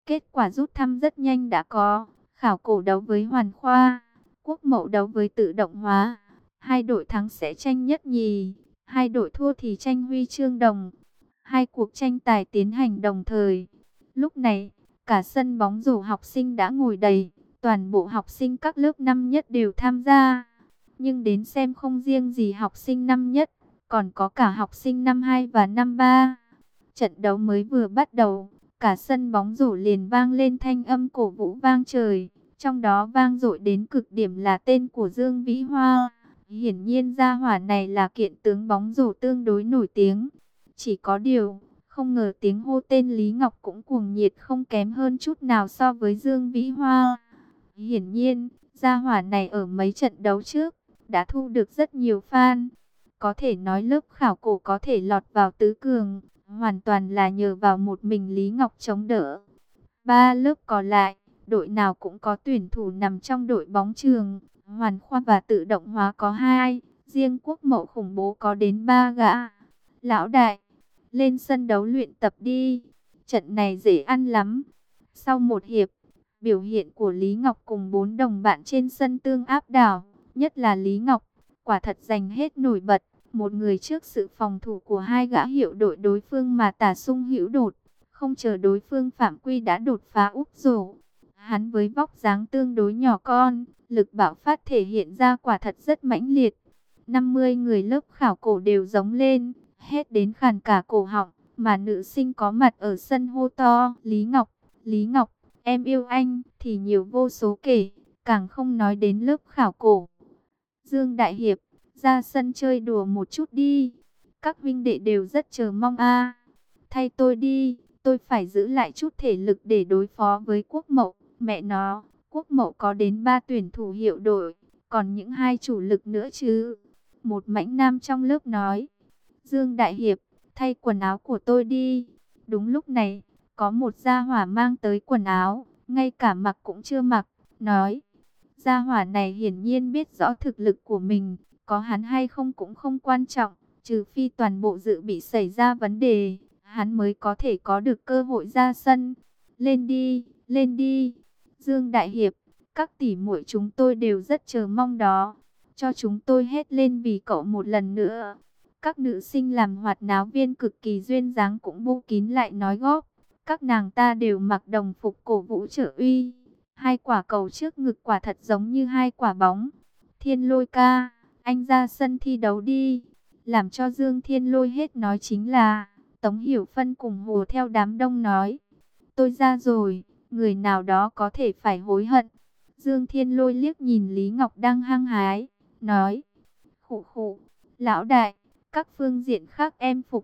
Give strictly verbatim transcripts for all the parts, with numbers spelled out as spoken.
Kết quả rút thăm rất nhanh đã có. Khảo cổ đấu với hoàn khoa, Quốc Mậu đấu với tự động hóa. Hai đội thắng sẽ tranh nhất nhì, hai đội thua thì tranh huy chương đồng. Hai cuộc tranh tài tiến hành đồng thời. Lúc này, cả sân bóng rổ học sinh đã ngồi đầy, toàn bộ học sinh các lớp năm nhất đều tham gia. Nhưng đến xem không riêng gì học sinh năm nhất, còn có cả học sinh năm hai và năm ba. Trận đấu mới vừa bắt đầu, cả sân bóng rổ liền vang lên thanh âm cổ vũ vang trời. Trong đó vang dội đến cực điểm là tên của Dương Vĩ Hoa. Hiển nhiên gia hỏa này là kiện tướng bóng rổ tương đối nổi tiếng. Chỉ có điều, không ngờ tiếng hô tên Lý Ngọc cũng cuồng nhiệt không kém hơn chút nào so với Dương Vĩ Hoa. Hiển nhiên, gia hỏa này ở mấy trận đấu trước, đã thu được rất nhiều fan. Có thể nói lớp khảo cổ có thể lọt vào tứ cường, hoàn toàn là nhờ vào một mình Lý Ngọc chống đỡ. Ba lớp còn lại, đội nào cũng có tuyển thủ nằm trong đội bóng trường. Hoàn khoa và tự động hóa có hai, riêng Quốc Mậu khủng bố có đến ba gã. Lão đại, lên sân đấu luyện tập đi, trận này dễ ăn lắm. Sau một hiệp, biểu hiện của Lý Ngọc cùng bốn đồng bạn trên sân tương áp đảo, nhất là Lý Ngọc, quả thật giành hết nổi bật. Một người trước sự phòng thủ của hai gã hiệu đội đối phương mà tả sung hữu đột, không chờ đối phương phạm quy đã đột phá úp rổ. Hắn với vóc dáng tương đối nhỏ con, lực bạo phát thể hiện ra quả thật rất mãnh liệt. năm mươi người lớp khảo cổ đều giống lên, hét đến khàn cả cổ họng, mà nữ sinh có mặt ở sân hô to, Lý Ngọc, Lý Ngọc, em yêu anh, thì nhiều vô số kể, càng không nói đến lớp khảo cổ. Dương Đại Hiệp, ra sân chơi đùa một chút đi, các huynh đệ đều rất chờ mong a. Thay tôi đi, tôi phải giữ lại chút thể lực để đối phó với Quốc Mậu. Mẹ nó, Quốc Mậu có đến ba tuyển thủ hiệu đội, còn những hai chủ lực nữa chứ. Một mãnh nam trong lớp nói. Dương Đại Hiệp, thay quần áo của tôi đi. Đúng lúc này, có một gia hỏa mang tới quần áo, ngay cả mặc cũng chưa mặc, nói. Gia hỏa này hiển nhiên biết rõ thực lực của mình, có hắn hay không cũng không quan trọng, trừ phi toàn bộ dự bị xảy ra vấn đề, hắn mới có thể có được cơ hội ra sân. Lên đi, lên đi. Dương Đại Hiệp, các tỷ muội chúng tôi đều rất chờ mong đó. Cho chúng tôi hét lên vì cậu một lần nữa. Các nữ sinh làm hoạt náo viên cực kỳ duyên dáng cũng bu kín lại nói góp. Các nàng ta đều mặc đồng phục cổ vũ trợ uy. Hai quả cầu trước ngực quả thật giống như hai quả bóng. Thiên Lôi ca, anh ra sân thi đấu đi. Làm cho Dương Thiên Lôi hết nói chính là Tống Hiểu Phân cùng hùa theo đám đông nói. Tôi ra rồi, người nào đó có thể phải hối hận. Dương Thiên Lôi liếc nhìn Lý Ngọc đang hăng hái, nói. Khụ khụ, lão đại, các phương diện khác em phục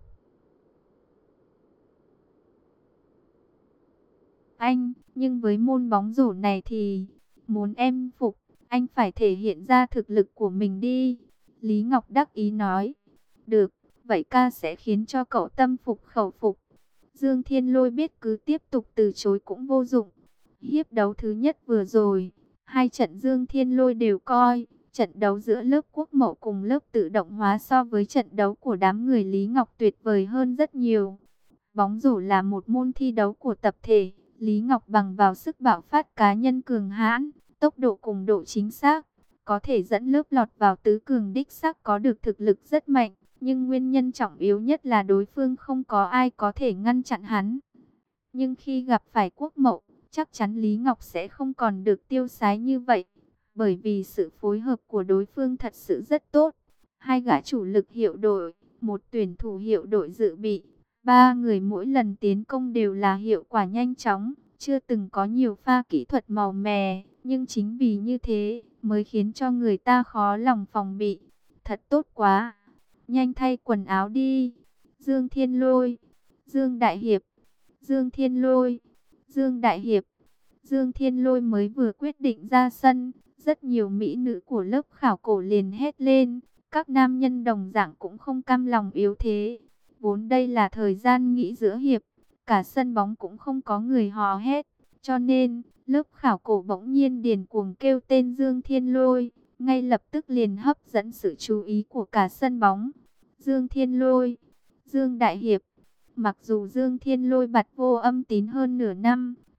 anh, nhưng với môn bóng rổ này thì, muốn em phục, anh phải thể hiện ra thực lực của mình đi. Lý Ngọc đắc ý nói. Được, vậy ca sẽ khiến cho cậu tâm phục khẩu phục. Dương Thiên Lôi biết cứ tiếp tục từ chối cũng vô dụng. Hiệp đấu thứ nhất vừa rồi, hai trận Dương Thiên Lôi đều coi. Trận đấu giữa lớp Quốc Mậu cùng lớp tự động hóa so với trận đấu của đám người Lý Ngọc tuyệt vời hơn rất nhiều. Bóng rổ là một môn thi đấu của tập thể. Lý Ngọc bằng vào sức bạo phát cá nhân cường hãn, tốc độ cùng độ chính xác, có thể dẫn lớp lọt vào tứ cường đích xác có được thực lực rất mạnh. Nhưng nguyên nhân trọng yếu nhất là đối phương không có ai có thể ngăn chặn hắn. Nhưng khi gặp phải Quốc Mậu, chắc chắn Lý Ngọc sẽ không còn được tiêu sái như vậy. Bởi vì sự phối hợp của đối phương thật sự rất tốt. Hai gã chủ lực hiệu đội, một tuyển thủ hiệu đội dự bị. Ba người mỗi lần tiến công đều là hiệu quả nhanh chóng. Chưa từng có nhiều pha kỹ thuật màu mè. Nhưng chính vì như thế mới khiến cho người ta khó lòng phòng bị. Thật tốt quá. Nhanh thay quần áo đi. Dương Thiên Lôi, Dương Đại Hiệp, Dương Thiên Lôi, Dương Đại Hiệp. Dương Thiên Lôi mới vừa quyết định ra sân, rất nhiều mỹ nữ của lớp khảo cổ liền hét lên. Các nam nhân đồng dạng cũng không cam lòng yếu thế. Vốn đây là thời gian nghỉ giữa hiệp, cả sân bóng cũng không có người hò hét. Cho nên, lớp khảo cổ bỗng nhiên điền cuồng kêu tên Dương Thiên Lôi. Ngay lập tức liền hấp dẫn sự chú ý của cả sân bóng. Dương Thiên Lôi, Dương Đại Hiệp. Mặc dù Dương Thiên Lôi bặt vô âm tín hơn nửa năm,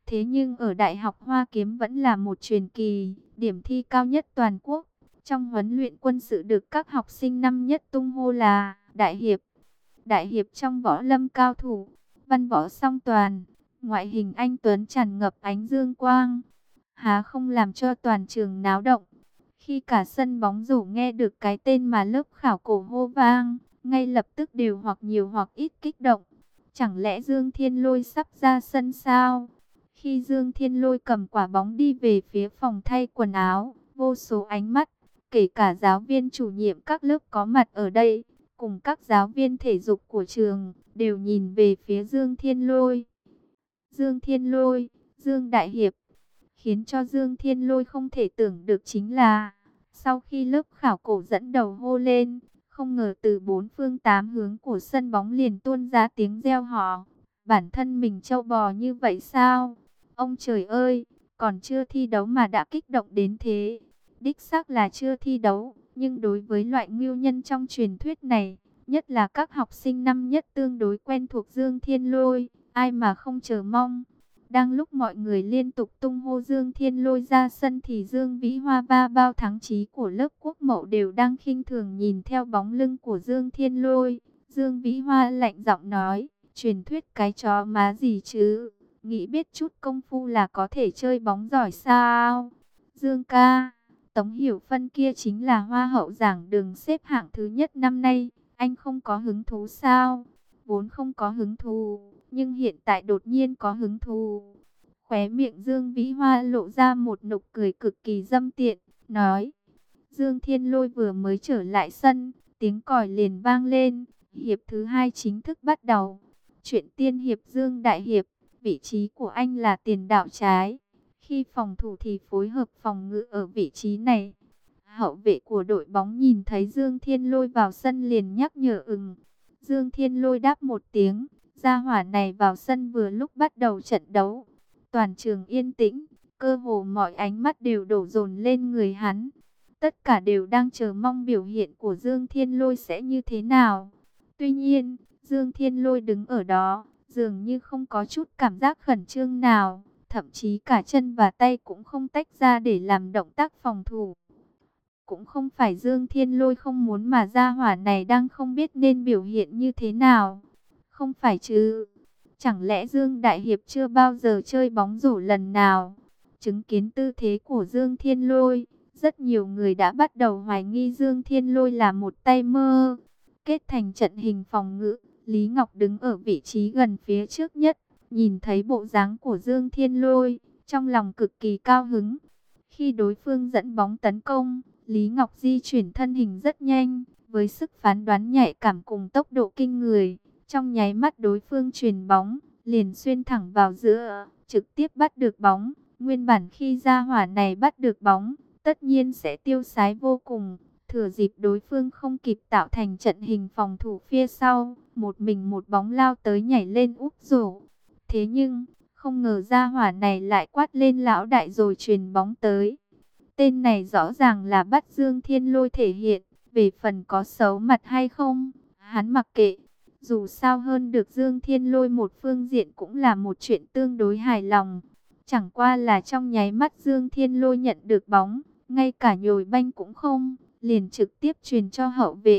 Thế nhưng ở Đại học Hoa Kiếm vẫn là một truyền kỳ, điểm thi cao nhất toàn quốc. Trong huấn luyện quân sự được các học sinh năm nhất tung hô là Đại Hiệp. Đại Hiệp trong võ lâm cao thủ, văn võ song toàn, ngoại hình anh tuấn tràn ngập ánh dương quang, há không làm cho toàn trường náo động. Khi cả sân bóng rổ nghe được cái tên mà lớp khảo cổ hô vang, ngay lập tức đều hoặc nhiều hoặc ít kích động. Chẳng lẽ Dương Thiên Lôi sắp ra sân sao? Khi Dương Thiên Lôi cầm quả bóng đi về phía phòng thay quần áo, vô số ánh mắt, kể cả giáo viên chủ nhiệm các lớp có mặt ở đây, cùng các giáo viên thể dục của trường, đều nhìn về phía Dương Thiên Lôi. Dương Thiên Lôi, Dương Đại Hiệp. Khiến cho Dương Thiên Lôi không thể tưởng được chính là, sau khi lớp khảo cổ dẫn đầu hô lên, không ngờ từ bốn phương tám hướng của sân bóng liền tuôn ra tiếng reo hò. Bản thân mình trâu bò như vậy sao? Ông trời ơi, còn chưa thi đấu mà đã kích động đến thế. Đích xác là chưa thi đấu, nhưng đối với loại ngưu nhân trong truyền thuyết này, nhất là các học sinh năm nhất tương đối quen thuộc Dương Thiên Lôi, ai mà không chờ mong. Đang lúc mọi người liên tục tung hô Dương Thiên Lôi ra sân thì Dương Vĩ Hoa ba bao thắng chí của lớp Quốc Mậu đều đang khinh thường nhìn theo bóng lưng của Dương Thiên Lôi. Dương Vĩ Hoa lạnh giọng nói, truyền thuyết cái chó má gì chứ, nghĩ biết chút công phu là có thể chơi bóng giỏi sao? Dương ca, Tống Hiểu Phân kia chính là hoa hậu giảng đường xếp hạng thứ nhất năm nay, anh không có hứng thú sao? Vốn không có hứng thú, nhưng hiện tại đột nhiên có hứng thú. Khóe miệng Dương Vĩ Hoa lộ ra một nụ cười cực kỳ dâm tiện, nói. Dương Thiên Lôi vừa mới trở lại sân, tiếng còi liền vang lên, hiệp thứ hai chính thức bắt đầu. Chuyện tiên hiệp Dương Đại Hiệp, vị trí của anh là tiền đạo trái. Khi phòng thủ thì phối hợp phòng ngự ở vị trí này. Hậu vệ của đội bóng nhìn thấy Dương Thiên Lôi vào sân liền nhắc nhở ừng. Dương Thiên Lôi đáp một tiếng, gia hỏa này vào sân vừa lúc bắt đầu trận đấu. Toàn trường yên tĩnh, cơ hồ mọi ánh mắt đều đổ dồn lên người hắn. Tất cả đều đang chờ mong biểu hiện của Dương Thiên Lôi sẽ như thế nào. Tuy nhiên, Dương Thiên Lôi đứng ở đó, dường như không có chút cảm giác khẩn trương nào. Thậm chí cả chân và tay cũng không tách ra để làm động tác phòng thủ. Cũng không phải Dương Thiên Lôi không muốn mà gia hỏa này đang không biết nên biểu hiện như thế nào. Không phải chứ? Chẳng lẽ Dương Đại Hiệp chưa bao giờ chơi bóng rổ lần nào? Chứng kiến tư thế của Dương Thiên Lôi, rất nhiều người đã bắt đầu hoài nghi Dương Thiên Lôi là một tay mơ. Kết thành trận hình phòng ngự, Lý Ngọc đứng ở vị trí gần phía trước nhất, nhìn thấy bộ dáng của Dương Thiên Lôi, trong lòng cực kỳ cao hứng. Khi đối phương dẫn bóng tấn công, Lý Ngọc di chuyển thân hình rất nhanh, với sức phán đoán nhạy cảm cùng tốc độ kinh người. Trong nháy mắt đối phương chuyền bóng, liền xuyên thẳng vào giữa, trực tiếp bắt được bóng. Nguyên bản khi gia hỏa này bắt được bóng, tất nhiên sẽ tiêu sái vô cùng. Thừa dịp đối phương không kịp tạo thành trận hình phòng thủ phía sau, một mình một bóng lao tới nhảy lên úp rổ. Thế nhưng, không ngờ gia hỏa này lại quát lên lão đại rồi chuyền bóng tới. Tên này rõ ràng là bắt Dương Thiên Lôi thể hiện, về phần có xấu mặt hay không, hắn mặc kệ. Dù sao hơn được Dương Thiên Lôi một phương diện cũng là một chuyện tương đối hài lòng. Chẳng qua là trong nháy mắt Dương Thiên Lôi nhận được bóng, ngay cả nhồi banh cũng không, liền trực tiếp truyền cho hậu vệ.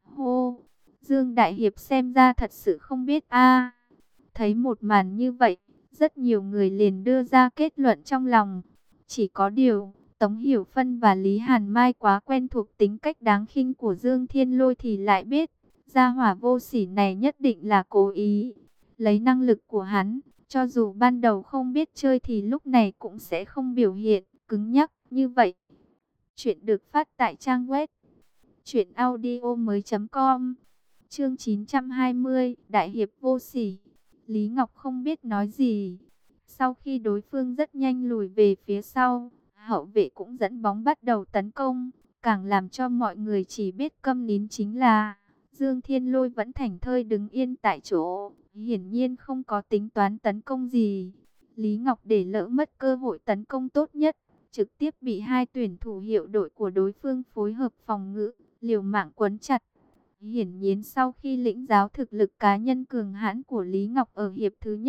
Hô, Dương Đại Hiệp xem ra thật sự không biết a. Thấy một màn như vậy, rất nhiều người liền đưa ra kết luận trong lòng. Chỉ có điều, Tống Hiểu Phân và Lý Hàn Mai quá quen thuộc tính cách đáng khinh của Dương Thiên Lôi thì lại biết, gia hỏa vô sỉ này nhất định là cố ý. Lấy năng lực của hắn, cho dù ban đầu không biết chơi thì lúc này cũng sẽ không biểu hiện cứng nhắc như vậy. Chuyện được phát tại trang web truyện audio mới chấm com. Chương chín trăm hai mươi, Đại Hiệp vô sỉ. Lý Ngọc không biết nói gì. Sau khi đối phương rất nhanh lùi về phía sau, hậu vệ cũng dẫn bóng bắt đầu tấn công. Càng làm cho mọi người chỉ biết câm nín chính là Dương Thiên Lôi vẫn thảnh thơi đứng yên tại chỗ, hiển nhiên không có tính toán tấn công gì. Lý Ngọc để lỡ mất cơ hội tấn công tốt nhất, trực tiếp bị hai tuyển thủ hiệu đội của đối phương phối hợp phòng ngự, liều mạng quấn chặt. Hiển nhiên sau khi lĩnh giáo thực lực cá nhân cường hãn của Lý Ngọc ở hiệp thứ nhất,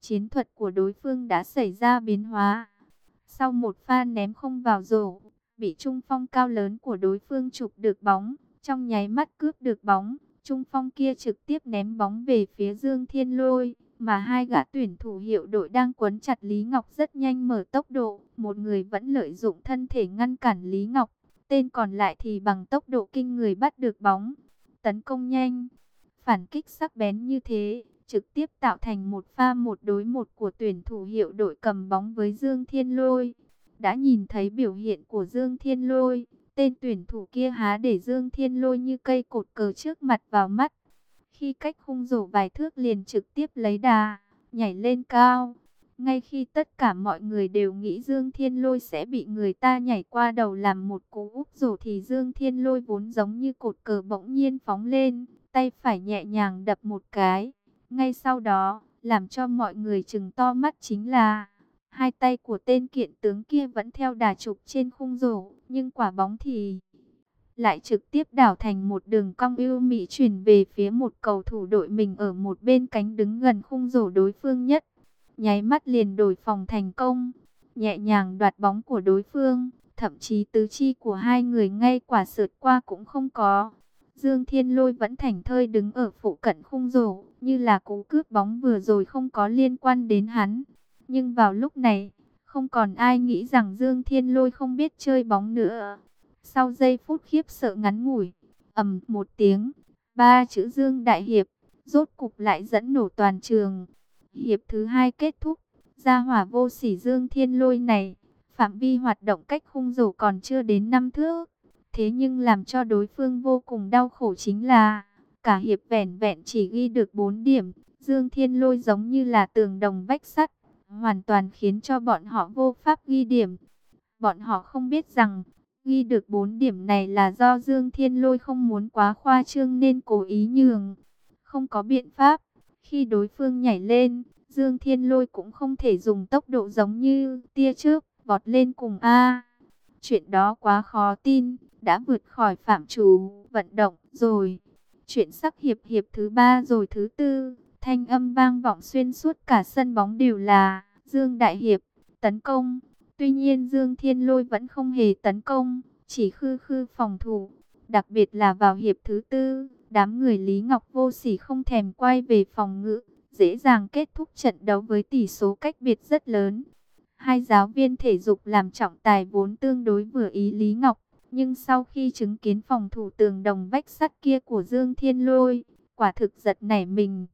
Chiến thuật của đối phương đã xảy ra biến hóa. Sau một pha ném không vào rổ, bị trung phong cao lớn của đối phương chụp được bóng, trong nháy mắt cướp được bóng, trung phong kia trực tiếp ném bóng về phía Dương Thiên Lôi, mà hai gã tuyển thủ hiệu đội đang quấn chặt Lý Ngọc rất nhanh mở tốc độ, một người vẫn lợi dụng thân thể ngăn cản Lý Ngọc, tên còn lại thì bằng tốc độ kinh người bắt được bóng, tấn công nhanh, phản kích sắc bén như thế, trực tiếp tạo thành một pha một đối một của tuyển thủ hiệu đội cầm bóng với Dương Thiên Lôi. Đã nhìn thấy biểu hiện của Dương Thiên Lôi, tên tuyển thủ kia há để Dương Thiên Lôi như cây cột cờ trước mặt vào mắt. Khi cách khung rổ vài thước liền trực tiếp lấy đà, nhảy lên cao. Ngay khi tất cả mọi người đều nghĩ Dương Thiên Lôi sẽ bị người ta nhảy qua đầu làm một cú úp rổ thì Dương Thiên Lôi vốn giống như cột cờ bỗng nhiên phóng lên, tay phải nhẹ nhàng đập một cái. Ngay sau đó, làm cho mọi người trừng to mắt chính là hai tay của tên kiện tướng kia vẫn theo đà chụp trên khung rổ, nhưng quả bóng thì lại trực tiếp đảo thành một đường cong ưu mỹ chuyển về phía một cầu thủ đội mình ở một bên cánh đứng gần khung rổ đối phương nhất. Nháy mắt liền đổi phòng thành công, nhẹ nhàng đoạt bóng của đối phương, thậm chí tứ chi của hai người ngay quả sượt qua cũng không có. Dương Thiên Lôi vẫn thảnh thơi đứng ở phụ cận khung rổ, như là cú cướp bóng vừa rồi không có liên quan đến hắn. Nhưng vào lúc này, không còn ai nghĩ rằng Dương Thiên Lôi không biết chơi bóng nữa. Sau giây phút khiếp sợ ngắn ngủi, ầm một tiếng, ba chữ Dương Đại Hiệp, rốt cục lại dẫn nổ toàn trường. Hiệp thứ hai kết thúc, gia hỏa vô sỉ Dương Thiên Lôi này, phạm vi hoạt động cách khung rổ còn chưa đến năm thước. Thế nhưng làm cho đối phương vô cùng đau khổ chính là, cả hiệp vẻn vẹn chỉ ghi được bốn điểm, Dương Thiên Lôi giống như là tường đồng vách sắt, hoàn toàn khiến cho bọn họ vô pháp ghi điểm. Bọn họ không biết rằng, ghi được bốn điểm này là do Dương Thiên Lôi không muốn quá khoa trương nên cố ý nhường. Không có biện pháp, khi đối phương nhảy lên, Dương Thiên Lôi cũng không thể dùng tốc độ giống như tia chớp vọt lên cùng A. Chuyện đó quá khó tin, đã vượt khỏi phạm trù vận động rồi. Chuyện sắc hiệp hiệp thứ ba rồi thứ tư, thanh âm vang vọng xuyên suốt cả sân bóng đều là Dương Đại Hiệp tấn công. Tuy nhiên Dương Thiên Lôi vẫn không hề tấn công, chỉ khư khư phòng thủ. Đặc biệt là vào hiệp thứ tư, đám người Lý Ngọc vô sỉ không thèm quay về phòng ngự, dễ dàng kết thúc trận đấu với tỷ số cách biệt rất lớn. Hai giáo viên thể dục làm trọng tài vốn tương đối vừa ý Lý Ngọc, nhưng sau khi chứng kiến phòng thủ tường đồng vách sắt kia của Dương Thiên Lôi, quả thực giật nảy mình.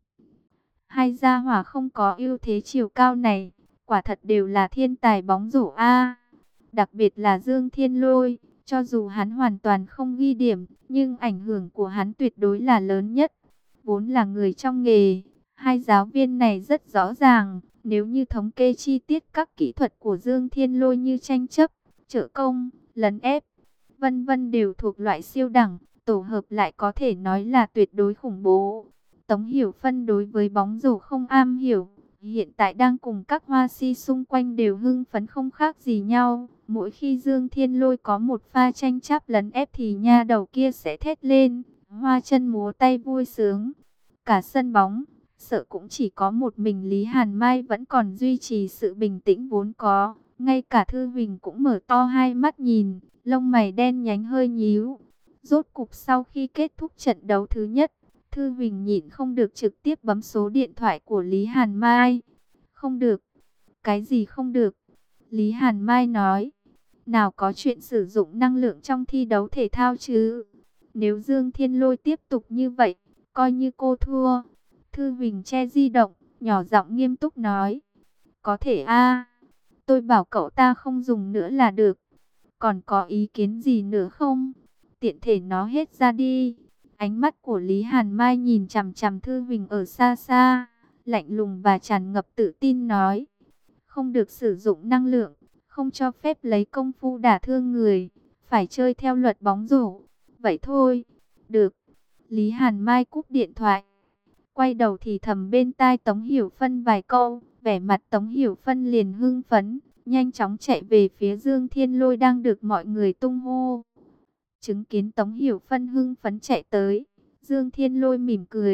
Hai gia hỏa không có ưu thế chiều cao này, quả thật đều là thiên tài bóng rổ A. Đặc biệt là Dương Thiên Lôi, cho dù hắn hoàn toàn không ghi điểm, nhưng ảnh hưởng của hắn tuyệt đối là lớn nhất. Vốn là người trong nghề, hai giáo viên này rất rõ ràng, nếu như thống kê chi tiết các kỹ thuật của Dương Thiên Lôi như tranh chấp, trợ công, lấn ép, vân vân đều thuộc loại siêu đẳng, tổ hợp lại có thể nói là tuyệt đối khủng bố. Tống Hiểu Phân đối với bóng rổ không am hiểu, hiện tại đang cùng các hoa si xung quanh đều hưng phấn không khác gì nhau. Mỗi khi Dương Thiên Lôi có một pha tranh chấp lấn ép thì nha đầu kia sẽ thét lên, hoa chân múa tay vui sướng. Cả sân bóng, sợ cũng chỉ có một mình Lý Hàn Mai vẫn còn duy trì sự bình tĩnh vốn có. Ngay cả Thư Huỳnh cũng mở to hai mắt nhìn, lông mày đen nhánh hơi nhíu. Rốt cục sau khi kết thúc trận đấu thứ nhất, Thư Huỳnh nhịn không được trực tiếp bấm số điện thoại của Lý Hàn Mai. Không được. Cái gì không được? Lý Hàn Mai nói. Nào có chuyện sử dụng năng lượng trong thi đấu thể thao chứ? Nếu Dương Thiên Lôi tiếp tục như vậy, coi như cô thua. Thư Huỳnh che di động, nhỏ giọng nghiêm túc nói. Có thể a, tôi bảo cậu ta không dùng nữa là được. Còn có ý kiến gì nữa không? Tiện thể nó hết ra đi. Ánh mắt của Lý Hàn Mai nhìn chằm chằm Thư Huỳnh ở xa xa, lạnh lùng và tràn ngập tự tin nói. Không được sử dụng năng lượng, không cho phép lấy công phu đả thương người, phải chơi theo luật bóng rổ. Vậy thôi, được. Lý Hàn Mai cúp điện thoại, quay đầu thì thầm bên tai Tống Hiểu Phân vài câu, vẻ mặt Tống Hiểu Phân liền hưng phấn, nhanh chóng chạy về phía Dương Thiên Lôi đang được mọi người tung hô. Chứng kiến Tống Hiểu Phân hưng phấn chạy tới, Dương Thiên Lôi mỉm cười,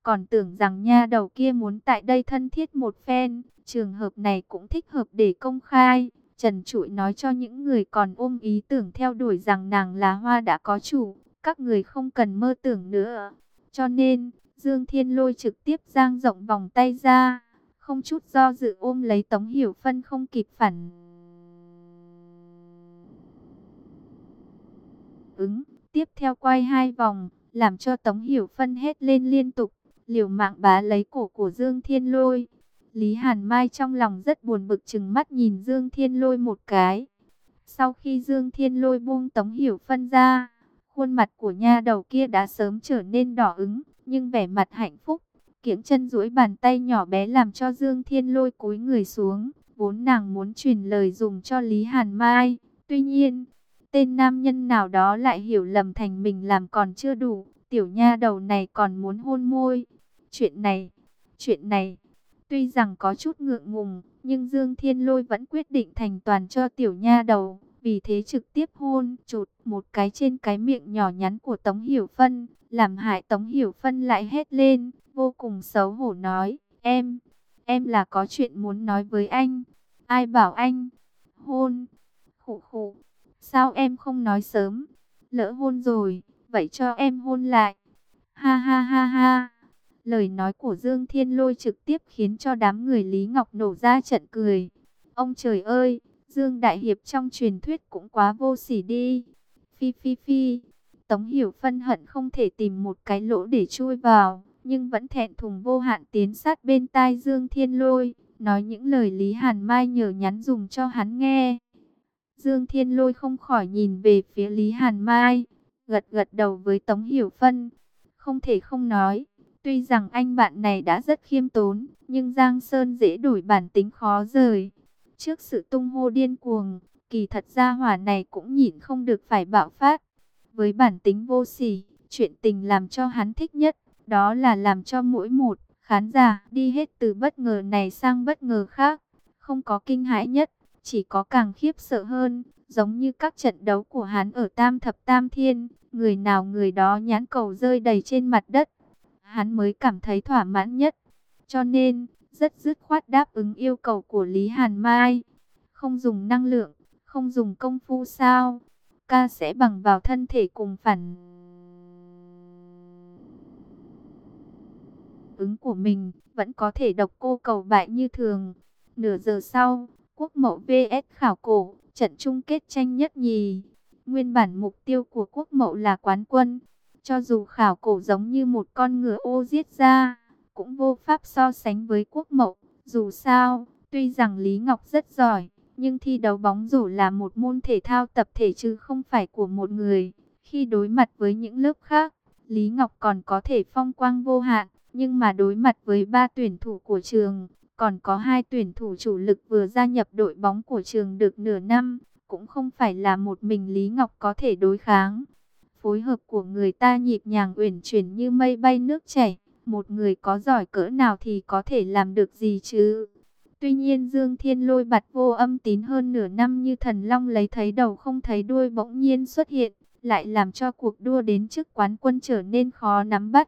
còn tưởng rằng nha đầu kia muốn tại đây thân thiết một phen. Trường hợp này cũng thích hợp để công khai, trần trụi nói cho những người còn ôm ý tưởng theo đuổi rằng nàng là hoa đã có chủ, các người không cần mơ tưởng nữa. Cho nên, Dương Thiên Lôi trực tiếp dang rộng vòng tay ra, không chút do dự ôm lấy Tống Hiểu Phân không kịp phản ứng. Tiếp theo quay hai vòng, làm cho Tống Hiểu Phân hét lên liên tục, liều mạng bá lấy cổ của Dương Thiên Lôi. Lý Hàn Mai trong lòng rất buồn bực trừng mắt nhìn Dương Thiên Lôi một cái. Sau khi Dương Thiên Lôi buông Tống Hiểu Phân ra, khuôn mặt của nha đầu kia đã sớm trở nên đỏ ửng, nhưng vẻ mặt hạnh phúc, kiễng chân duỗi bàn tay nhỏ bé làm cho Dương Thiên Lôi cúi người xuống. Vốn nàng muốn truyền lời dùng cho Lý Hàn Mai, tuy nhiên, tên nam nhân nào đó lại hiểu lầm thành mình làm còn chưa đủ, tiểu nha đầu này còn muốn hôn môi. Chuyện này, chuyện này, tuy rằng có chút ngượng ngùng, nhưng Dương Thiên Lôi vẫn quyết định thành toàn cho tiểu nha đầu, vì thế trực tiếp hôn chụt một cái trên cái miệng nhỏ nhắn của Tống Hiểu Phân, làm hại Tống Hiểu Phân lại hét lên, vô cùng xấu hổ nói, em, em là có chuyện muốn nói với anh, ai bảo anh hôn, khụ khụ, sao em không nói sớm, lỡ hôn rồi, vậy cho em hôn lại, ha ha ha ha. Lời nói của Dương Thiên Lôi trực tiếp khiến cho đám người Lý Ngọc nổ ra trận cười. Ông trời ơi, Dương Đại Hiệp trong truyền thuyết cũng quá vô sỉ đi. Phi phi phi, Tống Hiểu Phân hận không thể tìm một cái lỗ để chui vào, nhưng vẫn thẹn thùng vô hạn tiến sát bên tai Dương Thiên Lôi, nói những lời Lý Hàn Mai nhờ nhắn dùng cho hắn nghe. Dương Thiên Lôi không khỏi nhìn về phía Lý Hàn Mai, gật gật đầu với Tống Hiểu Phân. Không thể không nói, tuy rằng anh bạn này đã rất khiêm tốn, nhưng Giang Sơn dễ đổi bản tính khó rời. Trước sự tung hô điên cuồng, kỳ thật gia hỏa này cũng nhịn không được phải bạo phát. Với bản tính vô sỉ, chuyện tình làm cho hắn thích nhất, đó là làm cho mỗi một khán giả đi hết từ bất ngờ này sang bất ngờ khác. Không có kinh hãi nhất, chỉ có càng khiếp sợ hơn, giống như các trận đấu của hắn ở Tam Thập Tam Thiên, người nào người đó nhãn cầu rơi đầy trên mặt đất. Hắn mới cảm thấy thỏa mãn nhất. Cho nên, rất dứt khoát đáp ứng yêu cầu của Lý Hàn Mai. Không dùng năng lượng, không dùng công phu sao? Ca sẽ bằng vào thân thể cùng phản ứng của mình, vẫn có thể độc cô cầu bại như thường. Nửa giờ sau, Quốc Mậu vs Khảo Cổ, trận chung kết tranh nhất nhì. Nguyên bản mục tiêu của Quốc Mậu là quán quân. Cho dù Khảo Cổ giống như một con ngựa ô giết ra, cũng vô pháp so sánh với Quốc Mậu. Dù sao, tuy rằng Lý Ngọc rất giỏi, nhưng thi đấu bóng rổ là một môn thể thao tập thể chứ không phải của một người. Khi đối mặt với những lớp khác, Lý Ngọc còn có thể phong quang vô hạn, nhưng mà đối mặt với ba tuyển thủ của trường, còn có hai tuyển thủ chủ lực vừa gia nhập đội bóng của trường được nửa năm, cũng không phải là một mình Lý Ngọc có thể đối kháng. Phối hợp của người ta nhịp nhàng uyển chuyển như mây bay nước chảy, một người có giỏi cỡ nào thì có thể làm được gì chứ. Tuy nhiên Dương Thiên Lôi bặt vô âm tín hơn nửa năm như thần long lấy thấy đầu không thấy đuôi bỗng nhiên xuất hiện, lại làm cho cuộc đua đến chức quán quân trở nên khó nắm bắt.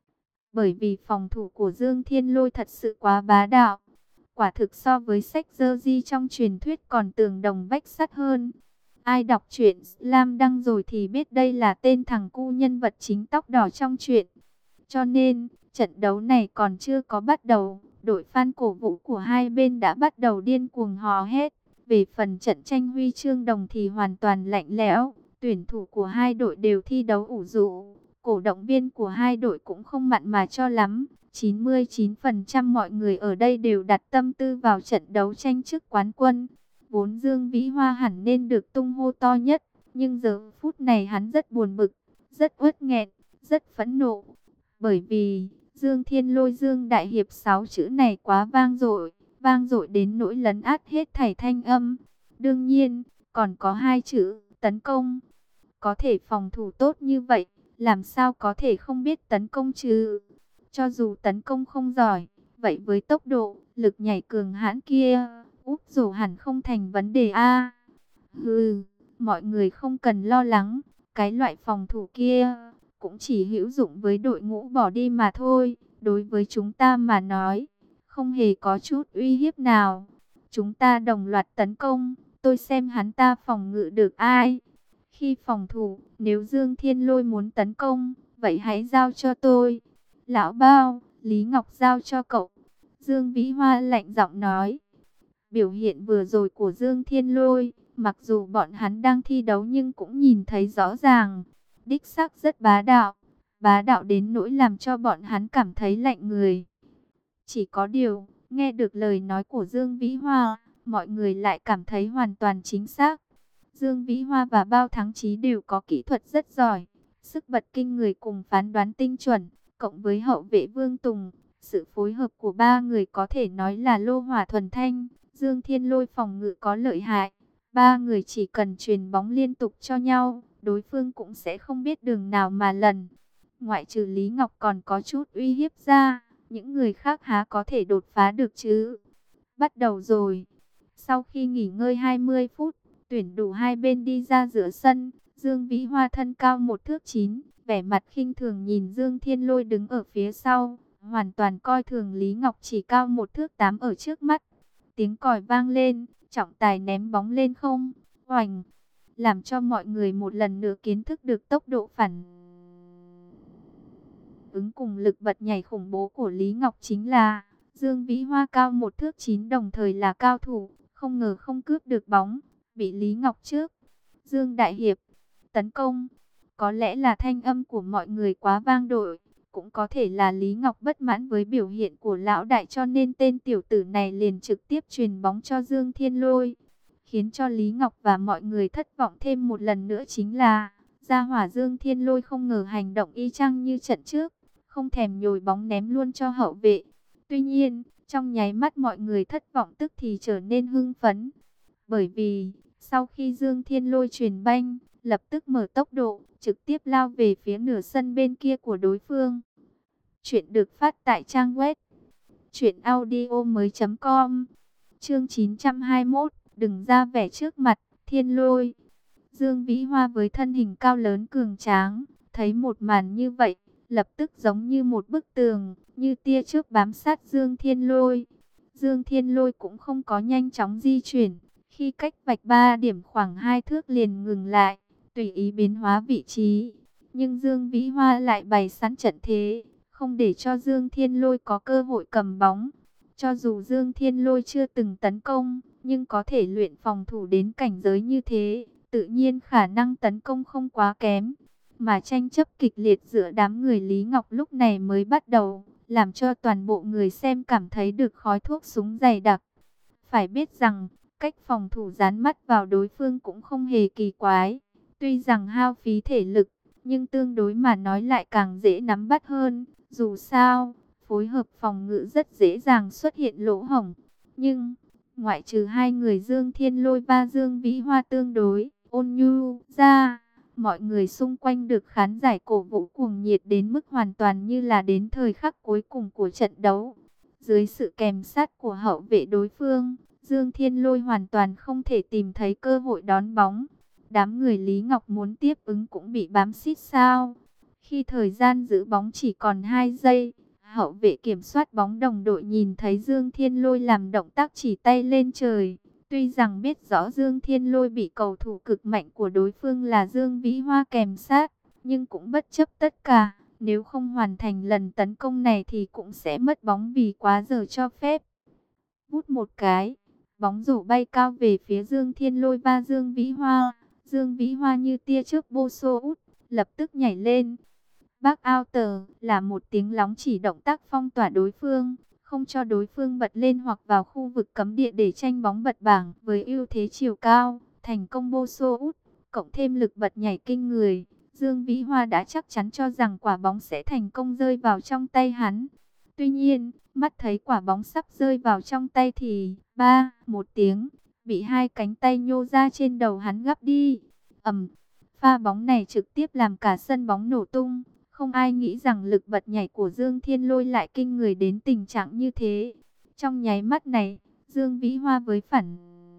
Bởi vì phòng thủ của Dương Thiên Lôi thật sự quá bá đạo. Quả thực so với sách dơ di trong truyền thuyết còn tường đồng vách sắt hơn. Ai đọc truyện Lam Đăng rồi thì biết đây là tên thằng cu nhân vật chính tóc đỏ trong truyện. Cho nên, trận đấu này còn chưa có bắt đầu, đội fan cổ vũ của hai bên đã bắt đầu điên cuồng hò hét. Về phần trận tranh huy chương đồng thì hoàn toàn lạnh lẽo, tuyển thủ của hai đội đều thi đấu ủ rũ. Cổ động viên của hai đội cũng không mặn mà cho lắm. chín mươi chín phần trăm mọi người ở đây đều đặt tâm tư vào trận đấu tranh chức quán quân. Vốn Dương Vĩ Hoa hẳn nên được tung hô to nhất, nhưng giờ phút này hắn rất buồn bực, rất uất nghẹn, rất phẫn nộ. Bởi vì Dương Thiên Lôi Dương Đại Hiệp sáu chữ này quá vang dội, vang dội đến nỗi lấn át hết thảy thanh âm. Đương nhiên, còn có hai chữ, tấn công. Có thể phòng thủ tốt như vậy, làm sao có thể không biết tấn công chứ? Cho dù tấn công không giỏi, vậy với tốc độ, lực nhảy cường hãn kia, úp rổ hẳn không thành vấn đề a. Hừ, mọi người không cần lo lắng, cái loại phòng thủ kia cũng chỉ hữu dụng với đội ngũ bỏ đi mà thôi. đối với chúng ta mà nói, không hề có chút uy hiếp nào. Chúng ta đồng loạt tấn công, tôi xem hắn ta phòng ngự được ai. Khi phòng thủ, nếu Dương Thiên Lôi muốn tấn công, vậy hãy giao cho tôi. Lão Bao, Lý Ngọc giao cho cậu. Dương Vĩ Hoa lạnh giọng nói. Biểu hiện vừa rồi của Dương Thiên Lôi, mặc dù bọn hắn đang thi đấu nhưng cũng nhìn thấy rõ ràng. Đích xác rất bá đạo. Bá đạo đến nỗi làm cho bọn hắn cảm thấy lạnh người. Chỉ có điều, nghe được lời nói của Dương Vĩ Hoa, mọi người lại cảm thấy hoàn toàn chính xác. Dương Vĩ Hoa và Bao Thắng Chí đều có kỹ thuật rất giỏi, sức bật kinh người cùng phán đoán tinh chuẩn, cộng với hậu vệ Vương Tùng, sự phối hợp của ba người có thể nói là lô hỏa thuần thanh. Dương Thiên Lôi phòng ngự có lợi hại, ba người chỉ cần truyền bóng liên tục cho nhau, đối phương cũng sẽ không biết đường nào mà lần. Ngoại trừ Lý Ngọc còn có chút uy hiếp ra, những người khác há có thể đột phá được chứ. Bắt đầu rồi. Sau khi nghỉ ngơi hai mươi phút, tuyển đủ hai bên đi ra giữa sân. Dương Vĩ Hoa thân cao một thước chín, vẻ mặt khinh thường nhìn Dương Thiên Lôi đứng ở phía sau, hoàn toàn coi thường Lý Ngọc chỉ cao một thước tám ở trước mắt. Tiếng còi vang lên, trọng tài ném bóng lên không, oành, làm cho mọi người một lần nữa kiến thức được tốc độ phản ứng cùng lực bật nhảy khủng bố của Lý Ngọc. Chính là Dương Vĩ Hoa cao một thước chín đồng thời là cao thủ, không ngờ không cướp được bóng, bị Lý Ngọc trước. Dương Đại Hiệp, tấn công. Có lẽ là thanh âm của mọi người quá vang dội, cũng có thể là Lý Ngọc bất mãn với biểu hiện của lão đại cho nên tên tiểu tử này liền trực tiếp truyền bóng cho Dương Thiên Lôi. Khiến cho Lý Ngọc và mọi người thất vọng thêm một lần nữa chính là gia hỏa Dương Thiên Lôi không ngờ hành động y chang như trận trước, không thèm nhồi bóng ném luôn cho hậu vệ. Tuy nhiên, trong nháy mắt mọi người thất vọng tức thì trở nên hưng phấn. Bởi vì, sau khi Dương Thiên Lôi truyền banh, lập tức mở tốc độ, trực tiếp lao về phía nửa sân bên kia của đối phương. Chuyện được phát tại trang web truyện audio mới chấm com. Chương chín trăm hai mươi mốt, đừng ra vẻ trước mặt, Thiên Lôi. Dương Vĩ Hoa với thân hình cao lớn cường tráng, thấy một màn như vậy, lập tức giống như một bức tường, như tia chớp bám sát Dương Thiên Lôi. Dương Thiên Lôi cũng không có nhanh chóng di chuyển, khi cách vạch ba điểm khoảng hai thước liền ngừng lại, tùy ý biến hóa vị trí. Nhưng Dương Vĩ Hoa lại bày sẵn trận thế, không để cho Dương Thiên Lôi có cơ hội cầm bóng. Cho dù Dương Thiên Lôi chưa từng tấn công, nhưng có thể luyện phòng thủ đến cảnh giới như thế, tự nhiên khả năng tấn công không quá kém. Mà tranh chấp kịch liệt giữa đám người Lý Ngọc lúc này mới bắt đầu, làm cho toàn bộ người xem cảm thấy được khói thuốc súng dày đặc. Phải biết rằng, cách phòng thủ dán mắt vào đối phương cũng không hề kỳ quái. Tuy rằng hao phí thể lực, nhưng tương đối mà nói lại càng dễ nắm bắt hơn. Dù sao, phối hợp phòng ngự rất dễ dàng xuất hiện lỗ hổng. Nhưng, ngoại trừ hai người Dương Thiên Lôi và Dương Vĩ Hoa tương đối ôn nhu ra, mọi người xung quanh được khán giải cổ vũ cuồng nhiệt đến mức hoàn toàn như là đến thời khắc cuối cùng của trận đấu. Dưới sự kèm sát của hậu vệ đối phương, Dương Thiên Lôi hoàn toàn không thể tìm thấy cơ hội đón bóng. Đám người Lý Ngọc muốn tiếp ứng cũng bị bám xít sao. Khi thời gian giữ bóng chỉ còn hai giây, hậu vệ kiểm soát bóng đồng đội nhìn thấy Dương Thiên Lôi làm động tác chỉ tay lên trời. Tuy rằng biết rõ Dương Thiên Lôi bị cầu thủ cực mạnh của đối phương là Dương Vĩ Hoa kèm sát, nhưng cũng bất chấp tất cả. Nếu không hoàn thành lần tấn công này thì cũng sẽ mất bóng vì quá giờ cho phép. Vút một cái, bóng rổ bay cao về phía Dương Thiên Lôi và Dương Vĩ Hoa. Dương Vĩ Hoa như tia chớp bô xô út, lập tức nhảy lên. Back outer là một tiếng lóng chỉ động tác phong tỏa đối phương, không cho đối phương bật lên hoặc vào khu vực cấm địa để tranh bóng bật bảng. Với ưu thế chiều cao, thành công bô xô út, cộng thêm lực bật nhảy kinh người, Dương Vĩ Hoa đã chắc chắn cho rằng quả bóng sẽ thành công rơi vào trong tay hắn. Tuy nhiên, mắt thấy quả bóng sắp rơi vào trong tay thì, ba, một tiếng, bị hai cánh tay nhô ra trên đầu hắn gắp đi. Ầm, pha bóng này trực tiếp làm cả sân bóng nổ tung. Không ai nghĩ rằng lực bật nhảy của Dương Thiên Lôi lại kinh người đến tình trạng như thế. Trong nháy mắt này, Dương Vĩ Hoa với phản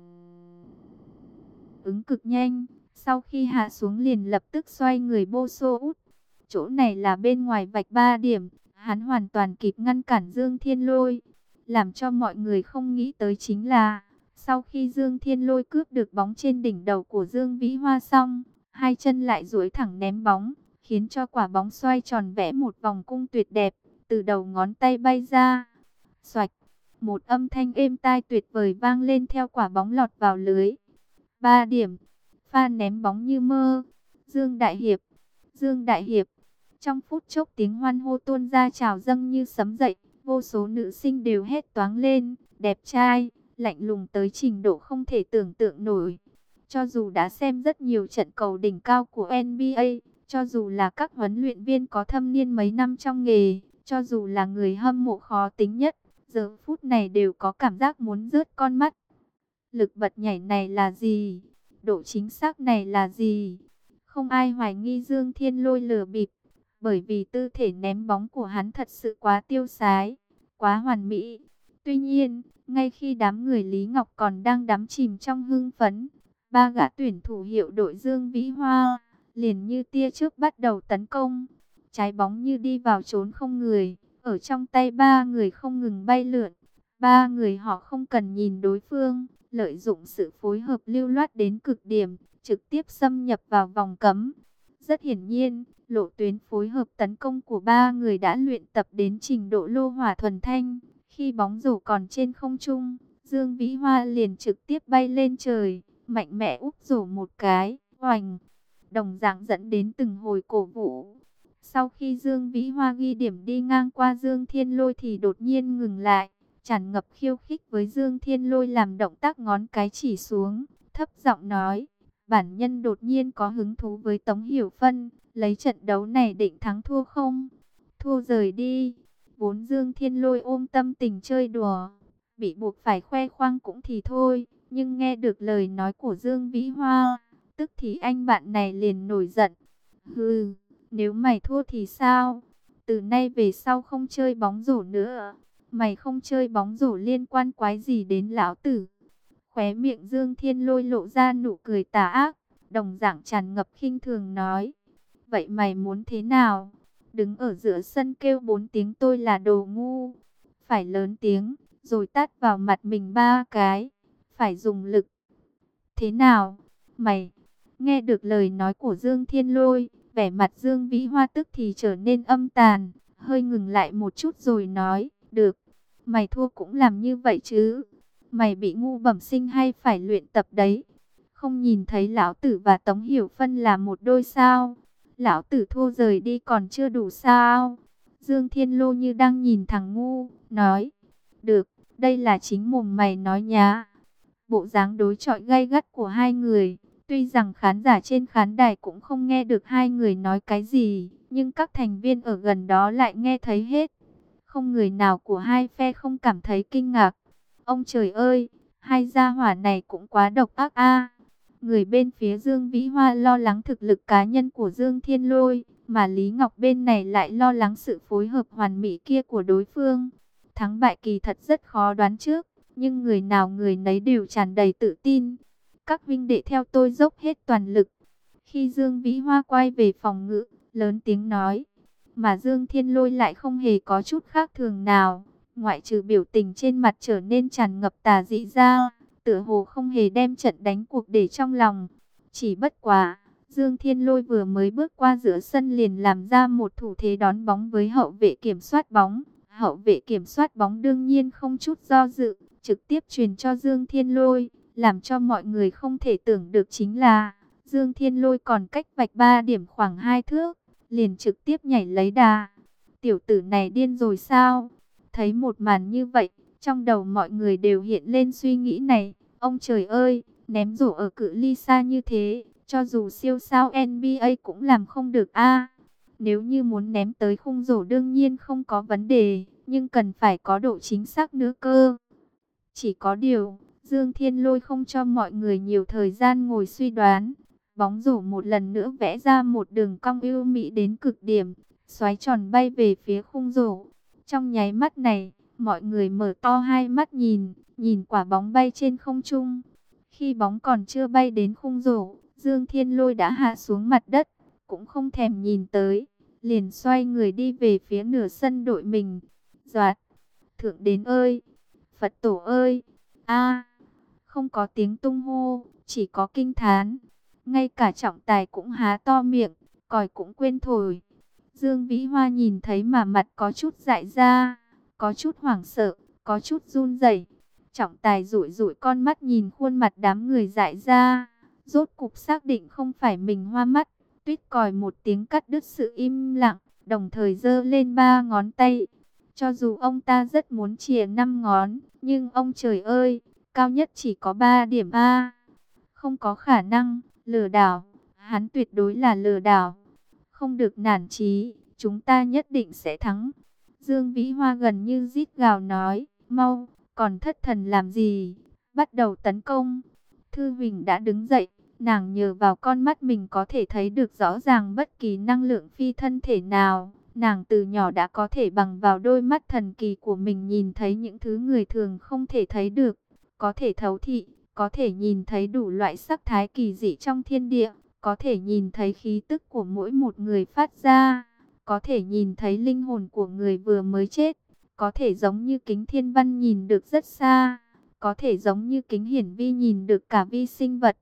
ứng cực nhanh, sau khi hạ xuống liền lập tức xoay người bô xô út. Chỗ này là bên ngoài vạch ba điểm, Hắn hoàn toàn kịp ngăn cản Dương Thiên Lôi. Làm cho mọi người không nghĩ tới chính là, sau khi Dương Thiên Lôi cướp được bóng trên đỉnh đầu của Dương Vĩ Hoa xong, hai chân lại duỗi thẳng ném bóng, khiến cho quả bóng xoay tròn vẽ một vòng cung tuyệt đẹp, từ đầu ngón tay bay ra. Xoạch, một âm thanh êm tai tuyệt vời vang lên theo quả bóng lọt vào lưới. Ba điểm, pha ném bóng như mơ. Dương Đại Hiệp, Dương Đại Hiệp. Trong phút chốc tiếng hoan hô tuôn ra trào dâng như sấm dậy, vô số nữ sinh đều hét toáng lên, đẹp trai, lạnh lùng tới trình độ không thể tưởng tượng nổi. Cho dù đã xem rất nhiều trận cầu đỉnh cao của en bi ây, cho dù là các huấn luyện viên có thâm niên mấy năm trong nghề, cho dù là người hâm mộ khó tính nhất, giờ phút này đều có cảm giác muốn rớt con mắt. Lực bật nhảy này là gì? Độ chính xác này là gì? Không ai hoài nghi Dương Thiên Lôi lừa bịp, bởi vì tư thể ném bóng của hắn thật sự quá tiêu sái, quá hoàn mỹ. Tuy nhiên, ngay khi đám người Lý Ngọc còn đang đắm chìm trong hưng phấn, ba gã tuyển thủ hiệu đội Dương Vĩ Hoa liền như tia chớp bắt đầu tấn công. Trái bóng như đi vào chốn không người, ở trong tay ba người không ngừng bay lượn. Ba người họ không cần nhìn đối phương, lợi dụng sự phối hợp lưu loát đến cực điểm, trực tiếp xâm nhập vào vòng cấm. Rất hiển nhiên, lộ tuyến phối hợp tấn công của ba người đã luyện tập đến trình độ lô hỏa thuần thanh. Khi bóng rổ còn trên không trung, Dương Vĩ Hoa liền trực tiếp bay lên trời, mạnh mẽ úp rổ một cái, oành, đồng dạng dẫn đến từng hồi cổ vũ. Sau khi Dương Vĩ Hoa ghi điểm đi ngang qua Dương Thiên Lôi thì đột nhiên ngừng lại, tràn ngập khiêu khích với Dương Thiên Lôi làm động tác ngón cái chỉ xuống, thấp giọng nói, bản nhân đột nhiên có hứng thú với Tống Hiểu Phân, lấy trận đấu này định thắng thua không? Thua rời đi. Vốn Dương Thiên Lôi ôm tâm tình chơi đùa, bị buộc phải khoe khoang cũng thì thôi, nhưng nghe được lời nói của Dương Vĩ Hoa, tức thì anh bạn này liền nổi giận. Hừ, nếu mày thua thì sao? Từ nay về sau không chơi bóng rổ nữa. Mày không chơi bóng rổ liên quan quái gì đến lão tử? Khóe miệng Dương Thiên Lôi lộ ra nụ cười tà ác, đồng dạng tràn ngập khinh thường nói. Vậy mày muốn thế nào? Đứng ở giữa sân kêu bốn tiếng tôi là đồ ngu. Phải lớn tiếng, rồi tát vào mặt mình ba cái. Phải dùng lực. Thế nào? Mày... Nghe được lời nói của Dương Thiên Lôi, vẻ mặt Dương Vĩ Hoa tức thì trở nên âm tàn, hơi ngừng lại một chút rồi nói, được, mày thua cũng làm như vậy chứ, mày bị ngu bẩm sinh hay phải luyện tập đấy, không nhìn thấy lão tử và Tống Hiểu Phân là một đôi sao, lão tử thua rời đi còn chưa đủ sao. Dương Thiên Lôi như đang nhìn thằng ngu, nói, được, đây là chính mồm mày nói nhá. Bộ dáng đối chọi gay gắt của hai người, tuy rằng khán giả trên khán đài cũng không nghe được hai người nói cái gì, nhưng các thành viên ở gần đó lại nghe thấy hết. Không người nào của hai phe không cảm thấy kinh ngạc. Ông trời ơi, hai gia hỏa này cũng quá độc ác a. Người bên phía Dương Vĩ Hoa lo lắng thực lực cá nhân của Dương Thiên Lôi, mà Lý Ngọc bên này lại lo lắng sự phối hợp hoàn mỹ kia của đối phương. Thắng bại kỳ thật rất khó đoán trước, nhưng người nào người nấy đều tràn đầy tự tin. Các huynh đệ theo tôi dốc hết toàn lực. Khi Dương Vĩ Hoa quay về phòng ngự, lớn tiếng nói, mà Dương Thiên Lôi lại không hề có chút khác thường nào, ngoại trừ biểu tình trên mặt trở nên tràn ngập tà dị ra, tựa hồ không hề đem trận đánh cuộc để trong lòng. Chỉ bất quá, Dương Thiên Lôi vừa mới bước qua giữa sân liền làm ra một thủ thế đón bóng với hậu vệ kiểm soát bóng. Hậu vệ kiểm soát bóng đương nhiên không chút do dự, trực tiếp truyền cho Dương Thiên Lôi. Làm cho mọi người không thể tưởng được chính là, Dương Thiên Lôi còn cách vạch ba điểm khoảng hai thước, liền trực tiếp nhảy lấy đà. Tiểu tử này điên rồi sao? Thấy một màn như vậy, trong đầu mọi người đều hiện lên suy nghĩ này. Ông trời ơi, ném rổ ở cự ly xa như thế, cho dù siêu sao en bi ây cũng làm không được a. Nếu như muốn ném tới khung rổ đương nhiên không có vấn đề, nhưng cần phải có độ chính xác nữa cơ. Chỉ có điều, Dương Thiên Lôi không cho mọi người nhiều thời gian ngồi suy đoán. Bóng rổ một lần nữa vẽ ra một đường cong ưu mỹ đến cực điểm, xoáy tròn bay về phía khung rổ. Trong nháy mắt này, mọi người mở to hai mắt nhìn, nhìn quả bóng bay trên không trung. Khi bóng còn chưa bay đến khung rổ, Dương Thiên Lôi đã hạ xuống mặt đất, cũng không thèm nhìn tới, liền xoay người đi về phía nửa sân đội mình. Doạt, thượng đến ơi, Phật tổ ơi, a không có tiếng tung hô, chỉ có kinh thán. Ngay cả trọng tài cũng há to miệng, còi cũng quên thổi. Dương Vĩ Hoa nhìn thấy mà mặt có chút dại ra, có chút hoảng sợ, có chút run rẩy. Trọng tài dụi dụi con mắt nhìn khuôn mặt đám người dại ra, rốt cục xác định không phải mình hoa mắt, tuýt còi một tiếng cắt đứt sự im lặng, đồng thời giơ lên ba ngón tay. Cho dù ông ta rất muốn chìa năm ngón, nhưng ông trời ơi, cao nhất chỉ có ba điểm A. Không có khả năng, lừa đảo, hắn tuyệt đối là lừa đảo. Không được nản chí, chúng ta nhất định sẽ thắng. Dương Vĩ Hoa gần như rít gào nói, mau, còn thất thần làm gì, bắt đầu tấn công. Thư Huỳnh đã đứng dậy, nàng nhờ vào con mắt mình có thể thấy được rõ ràng bất kỳ năng lượng phi thân thể nào. Nàng từ nhỏ đã có thể bằng vào đôi mắt thần kỳ của mình nhìn thấy những thứ người thường không thể thấy được. Có thể thấu thị, có thể nhìn thấy đủ loại sắc thái kỳ dị trong thiên địa, có thể nhìn thấy khí tức của mỗi một người phát ra, có thể nhìn thấy linh hồn của người vừa mới chết, có thể giống như kính thiên văn nhìn được rất xa, có thể giống như kính hiển vi nhìn được cả vi sinh vật.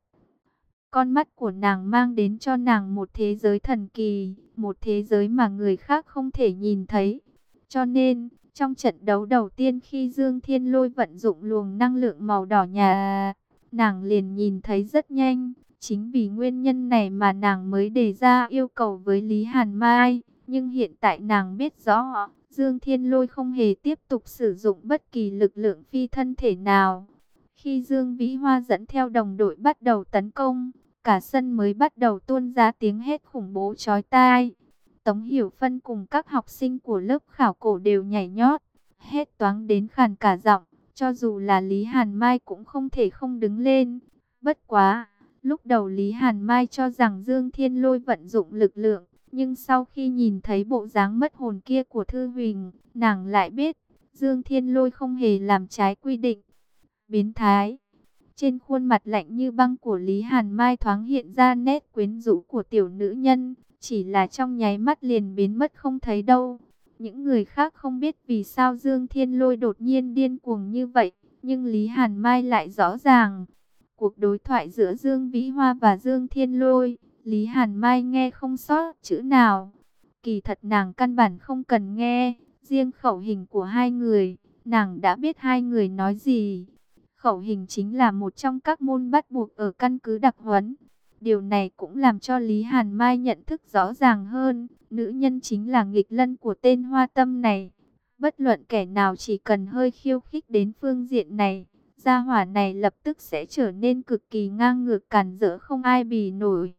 Con mắt của nàng mang đến cho nàng một thế giới thần kỳ, một thế giới mà người khác không thể nhìn thấy. Cho nên, trong trận đấu đầu tiên khi Dương Thiên Lôi vận dụng luồng năng lượng màu đỏ nhà, nàng liền nhìn thấy rất nhanh. Chính vì nguyên nhân này mà nàng mới đề ra yêu cầu với Lý Hàn Mai. Nhưng hiện tại nàng biết rõ, Dương Thiên Lôi không hề tiếp tục sử dụng bất kỳ lực lượng phi thân thể nào. Khi Dương Vĩ Hoa dẫn theo đồng đội bắt đầu tấn công, cả sân mới bắt đầu tuôn ra tiếng hét khủng bố chói tai. Tống Hiểu Phân cùng các học sinh của lớp khảo cổ đều nhảy nhót, hét toáng đến khàn cả giọng. Cho dù là Lý Hàn Mai cũng không thể không đứng lên. Bất quá, lúc đầu Lý Hàn Mai cho rằng Dương Thiên Lôi vận dụng lực lượng, nhưng sau khi nhìn thấy bộ dáng mất hồn kia của Thư Huỳnh, nàng lại biết, Dương Thiên Lôi không hề làm trái quy định. Biến thái. Trên khuôn mặt lạnh như băng của Lý Hàn Mai thoáng hiện ra nét quyến rũ của tiểu nữ nhân, chỉ là trong nháy mắt liền biến mất không thấy đâu. Những người khác không biết vì sao Dương Thiên Lôi đột nhiên điên cuồng như vậy, nhưng Lý Hàn Mai lại rõ ràng. Cuộc đối thoại giữa Dương Vĩ Hoa và Dương Thiên Lôi, Lý Hàn Mai nghe không sót chữ nào. Kỳ thật nàng căn bản không cần nghe, riêng khẩu hình của hai người, nàng đã biết hai người nói gì. Khẩu hình chính là một trong các môn bắt buộc ở căn cứ đặc huấn. Điều này cũng làm cho Lý Hàn Mai nhận thức rõ ràng hơn, nữ nhân chính là nghịch lân của tên Hoa Tâm này. Bất luận kẻ nào chỉ cần hơi khiêu khích đến phương diện này, gia hỏa này lập tức sẽ trở nên cực kỳ ngang ngược càn rỡ không ai bì nổi.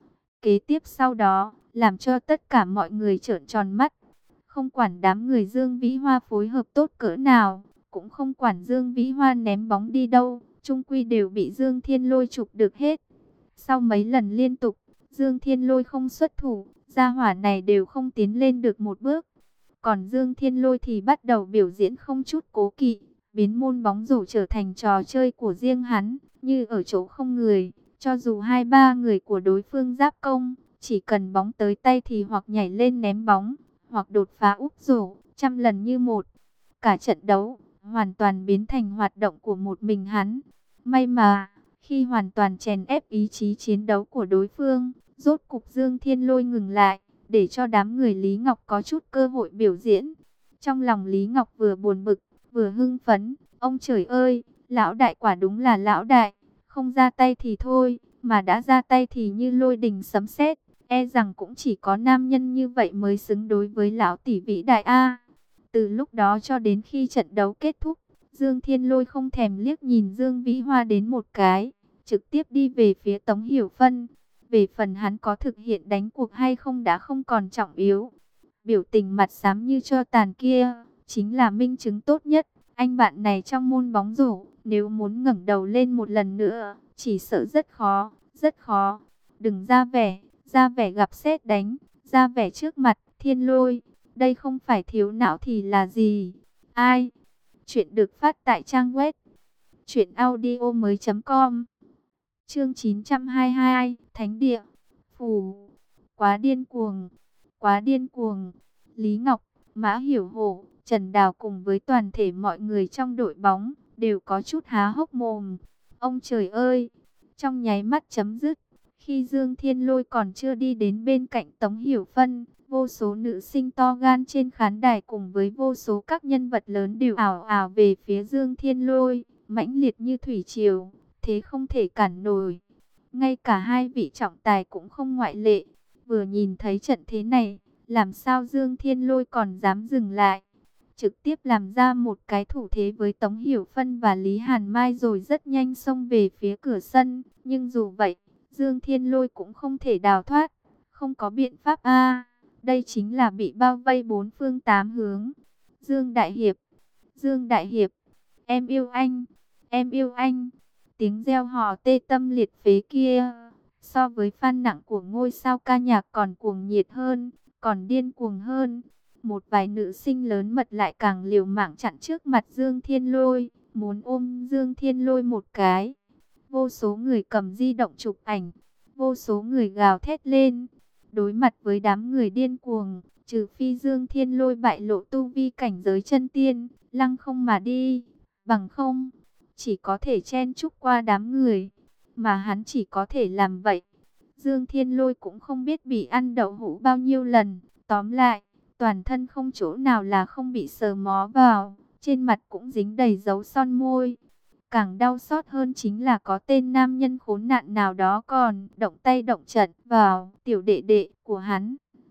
Kế tiếp sau đó, làm cho tất cả mọi người trợn tròn mắt. Không quản đám người Dương Vĩ Hoa phối hợp tốt cỡ nào, cũng không quản Dương Vĩ Hoa ném bóng đi đâu, chung quy đều bị Dương Thiên Lôi chụp được hết. Sau mấy lần liên tục, Dương Thiên Lôi không xuất thủ, gia hỏa này đều không tiến lên được một bước. Còn Dương Thiên Lôi thì bắt đầu biểu diễn không chút cố kỵ, biến môn bóng rổ trở thành trò chơi của riêng hắn, như ở chỗ không người, cho dù hai ba người của đối phương giáp công, chỉ cần bóng tới tay thì hoặc nhảy lên ném bóng, hoặc đột phá úp rổ, trăm lần như một. Cả trận đấu hoàn toàn biến thành hoạt động của một mình hắn. May mà, khi hoàn toàn chèn ép ý chí chiến đấu của đối phương, rốt cục Dương Thiên Lôi ngừng lại, để cho đám người Lý Ngọc có chút cơ hội biểu diễn. Trong lòng Lý Ngọc vừa buồn bực, vừa hưng phấn. Ông trời ơi, lão đại quả đúng là lão đại, không ra tay thì thôi, mà đã ra tay thì như lôi đình sấm sét. E rằng cũng chỉ có nam nhân như vậy mới xứng đối với lão tỷ vĩ đại A. Từ lúc đó cho đến khi trận đấu kết thúc, Dương Thiên Lôi không thèm liếc nhìn Dương Vĩ Hoa đến một cái, trực tiếp đi về phía Tống Hiểu Phân. Về phần hắn có thực hiện đánh cuộc hay không đã không còn trọng yếu. Biểu tình mặt xám như tro tàn kia, chính là minh chứng tốt nhất. Anh bạn này trong môn bóng rổ, nếu muốn ngẩng đầu lên một lần nữa, chỉ sợ rất khó, rất khó. Đừng ra vẻ, ra vẻ gặp sét đánh, ra vẻ trước mặt Thiên Lôi. Đây không phải thiếu não thì là gì? Ai? Chuyện được phát tại trang web truyện audio mới chấm com. Chương chín trăm hai mươi hai, Thánh địa. Phù. Quá điên cuồng. quá điên cuồng. Lý Ngọc, Mã Hiểu Hổ, Trần Đào cùng với toàn thể mọi người trong đội bóng đều có chút há hốc mồm. Ông trời ơi! Trong nháy mắt chấm dứt, khi Dương Thiên Lôi còn chưa đi đến bên cạnh Tống Hiểu Phân, vô số nữ sinh to gan trên khán đài cùng với vô số các nhân vật lớn đều ảo ảo về phía Dương Thiên Lôi, mãnh liệt như thủy triều, thế không thể cản nổi. Ngay cả hai vị trọng tài cũng không ngoại lệ. Vừa nhìn thấy trận thế này, làm sao Dương Thiên Lôi còn dám dừng lại? Trực tiếp làm ra một cái thủ thế với Tống Hiểu Phân và Lý Hàn Mai rồi rất nhanh xông về phía cửa sân. Nhưng dù vậy, Dương Thiên Lôi cũng không thể đào thoát. Không có biện pháp a, đây chính là bị bao vây bốn phương tám hướng. Dương Đại Hiệp, Dương Đại Hiệp, em yêu anh, em yêu anh. Tiếng reo hò tê tâm liệt phế kia, so với fan nặng của ngôi sao ca nhạc còn cuồng nhiệt hơn, còn điên cuồng hơn. Một vài nữ sinh lớn mật lại càng liều mạng chặn trước mặt Dương Thiên Lôi, muốn ôm Dương Thiên Lôi một cái. Vô số người cầm di động chụp ảnh, vô số người gào thét lên. Đối mặt với đám người điên cuồng, trừ phi Dương Thiên Lôi bại lộ tu vi cảnh giới chân tiên, lăng không mà đi, bằng không chỉ có thể chen chúc qua đám người, mà hắn chỉ có thể làm vậy. Dương Thiên Lôi cũng không biết bị ăn đậu hũ bao nhiêu lần, tóm lại, toàn thân không chỗ nào là không bị sờ mó vào, trên mặt cũng dính đầy dấu son môi. Càng đau xót hơn chính là có tên nam nhân khốn nạn nào đó còn động tay động chân vào tiểu đệ đệ của hắn.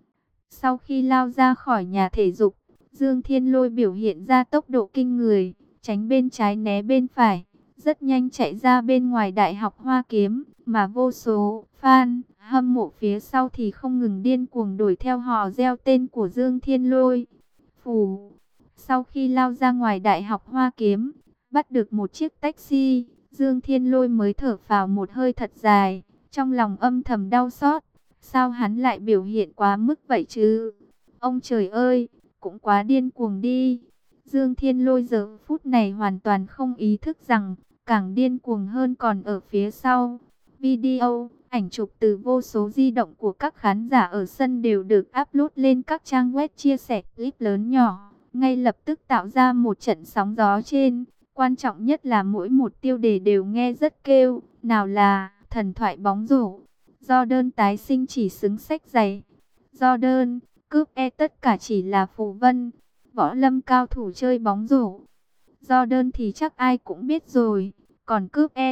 Sau khi lao ra khỏi nhà thể dục, Dương Thiên Lôi biểu hiện ra tốc độ kinh người, tránh bên trái né bên phải, rất nhanh chạy ra bên ngoài Đại học Hoa Kiếm, mà vô số fan hâm mộ phía sau thì không ngừng điên cuồng đuổi theo hò reo tên của Dương Thiên Lôi. Phù, sau khi lao ra ngoài Đại học Hoa Kiếm, bắt được một chiếc taxi, Dương Thiên Lôi mới thở phào một hơi thật dài, trong lòng âm thầm đau xót. Sao hắn lại biểu hiện quá mức vậy chứ? Ông trời ơi, cũng quá điên cuồng đi. Dương Thiên Lôi giờ phút này hoàn toàn không ý thức rằng, càng điên cuồng hơn còn ở phía sau. Video, ảnh chụp từ vô số di động của các khán giả ở sân đều được upload lên các trang web chia sẻ clip lớn nhỏ, ngay lập tức tạo ra một trận sóng gió trên. Quan trọng nhất là mỗi một tiêu đề đều nghe rất kêu, nào là thần thoại bóng rổ, do đơn tái sinh chỉ xứng sách giày, do đơn cướp e tất cả chỉ là phù vân, võ lâm cao thủ chơi bóng rổ. Do đơn thì chắc ai cũng biết rồi, còn cướp e,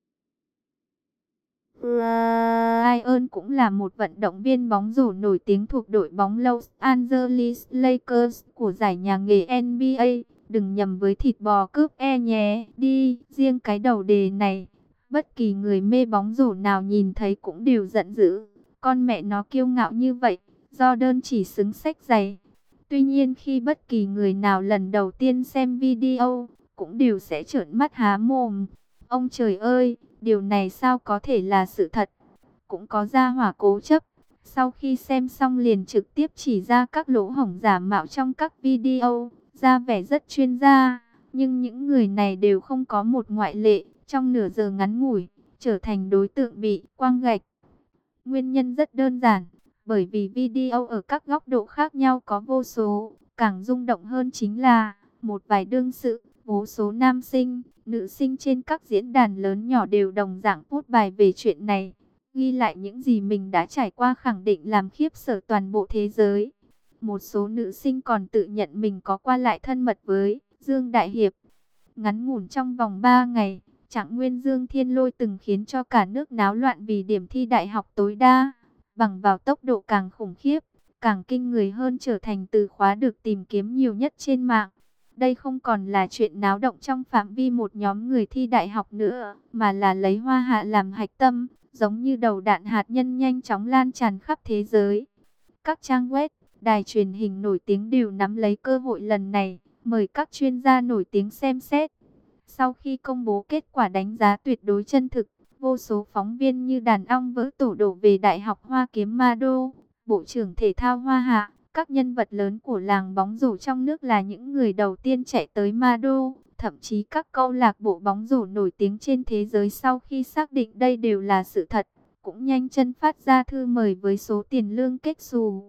Zion cũng là một vận động viên bóng rổ nổi tiếng thuộc đội bóng Los Angeles Lakers của giải nhà nghề N B A. Đừng nhầm với thịt bò cướp e nhé. Đi, riêng cái đầu đề này, bất kỳ người mê bóng rổ nào nhìn thấy cũng đều giận dữ. Con mẹ nó kiêu ngạo như vậy, do đơn chỉ xứng sách giày. Tuy nhiên khi bất kỳ người nào lần đầu tiên xem video, cũng đều sẽ trợn mắt há mồm. Ông trời ơi, điều này sao có thể là sự thật? Cũng có gia hỏa cố chấp, sau khi xem xong liền trực tiếp chỉ ra các lỗ hổng giả mạo trong các video, ra vẻ rất chuyên gia. Nhưng những người này đều không có một ngoại lệ, trong nửa giờ ngắn ngủi, trở thành đối tượng bị quăng gạch. Nguyên nhân rất đơn giản, bởi vì video ở các góc độ khác nhau có vô số, càng rung động hơn chính là một vài đương sự, vô số nam sinh, nữ sinh trên các diễn đàn lớn nhỏ đều đồng dạng post bài về chuyện này, ghi lại những gì mình đã trải qua, khẳng định làm khiếp sợ toàn bộ thế giới. Một số nữ sinh còn tự nhận mình có qua lại thân mật với Dương Đại Hiệp. Ngắn ngủn trong vòng ba ngày, trạng nguyên Dương Thiên Lôi từng khiến cho cả nước náo loạn vì điểm thi đại học tối đa, bằng vào tốc độ càng khủng khiếp, càng kinh người hơn, trở thành từ khóa được tìm kiếm nhiều nhất trên mạng. Đây không còn là chuyện náo động trong phạm vi một nhóm người thi đại học nữa, mà là lấy Hoa Hạ làm hạch tâm, giống như đầu đạn hạt nhân nhanh chóng lan tràn khắp thế giới. Các trang web, đài truyền hình nổi tiếng đều nắm lấy cơ hội lần này, mời các chuyên gia nổi tiếng xem xét. Sau khi công bố kết quả đánh giá tuyệt đối chân thực, vô số phóng viên như đàn ong vỡ tổ đổ về Đại học Hoa Kiếm Ma Đô, Bộ trưởng Thể thao Hoa Hạ. Các nhân vật lớn của làng bóng rổ trong nước là những người đầu tiên chạy tới Ma Đô. Thậm chí các câu lạc bộ bóng rổ nổi tiếng trên thế giới sau khi xác định đây đều là sự thật, cũng nhanh chân phát ra thư mời với số tiền lương kết xù.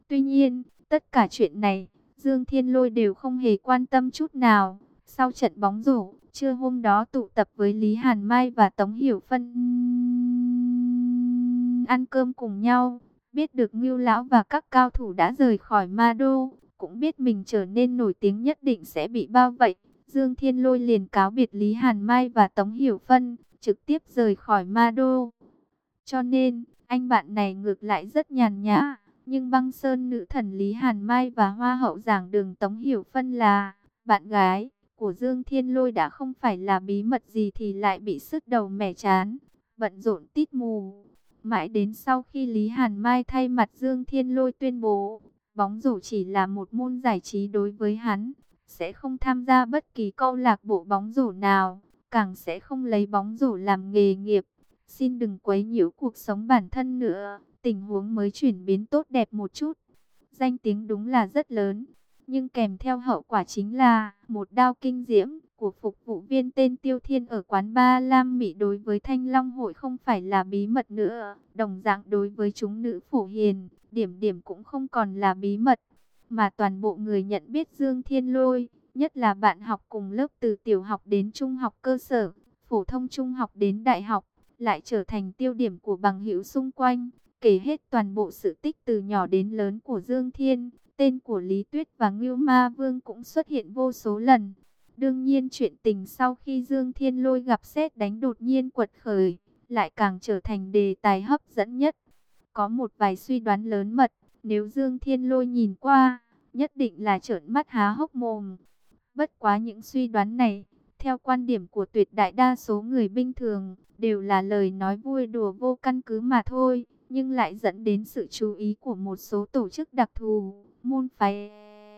Tuy nhiên, tất cả chuyện này, Dương Thiên Lôi đều không hề quan tâm chút nào. Sau trận bóng rổ, trưa hôm đó tụ tập với Lý Hàn Mai và Tống Hiểu Phân ăn cơm cùng nhau. Biết được Ngưu Lão và các cao thủ đã rời khỏi Ma Đô, cũng biết mình trở nên nổi tiếng nhất định sẽ bị bao vây. Dương Thiên Lôi liền cáo biệt Lý Hàn Mai và Tống Hiểu Phân, trực tiếp rời khỏi Ma Đô. Cho nên, anh bạn này ngược lại rất nhàn nhã. Nhưng băng sơn nữ thần Lý Hàn Mai và hoa hậu giảng đường Tống Hiểu Phân là bạn gái của Dương Thiên Lôi đã không phải là bí mật gì thì lại bị sứt đầu mẻ chán, bận rộn tít mù. Mãi đến sau khi Lý Hàn Mai thay mặt Dương Thiên Lôi tuyên bố, bóng rổ chỉ là một môn giải trí đối với hắn, sẽ không tham gia bất kỳ câu lạc bộ bóng rổ nào, càng sẽ không lấy bóng rổ làm nghề nghiệp. Xin đừng quấy nhiễu cuộc sống bản thân nữa, tình huống mới chuyển biến tốt đẹp một chút. Danh tiếng đúng là rất lớn, nhưng kèm theo hậu quả chính là một đao kinh diễm của phục vụ viên tên Tiêu Thiên ở quán ba Lam Mỹ đối với Thanh Long Hội không phải là bí mật nữa. Đồng dạng đối với chúng nữ phổ hiền, điểm điểm cũng không còn là bí mật, mà toàn bộ người nhận biết Dương Thiên Lôi, nhất là bạn học cùng lớp từ tiểu học đến trung học cơ sở, phổ thông trung học đến đại học, lại trở thành tiêu điểm của bằng hữu xung quanh. Kể hết toàn bộ sự tích từ nhỏ đến lớn của Dương Thiên, tên của Lý Tuyết và Ngưu Ma Vương cũng xuất hiện vô số lần. Đương nhiên chuyện tình sau khi Dương Thiên Lôi gặp sét đánh đột nhiên quật khởi, lại càng trở thành đề tài hấp dẫn nhất. Có một vài suy đoán lớn mật, nếu Dương Thiên Lôi nhìn qua, nhất định là trợn mắt há hốc mồm. Bất quá những suy đoán này, theo quan điểm của tuyệt đại đa số người bình thường, đều là lời nói vui đùa vô căn cứ mà thôi, nhưng lại dẫn đến sự chú ý của một số tổ chức đặc thù, môn phái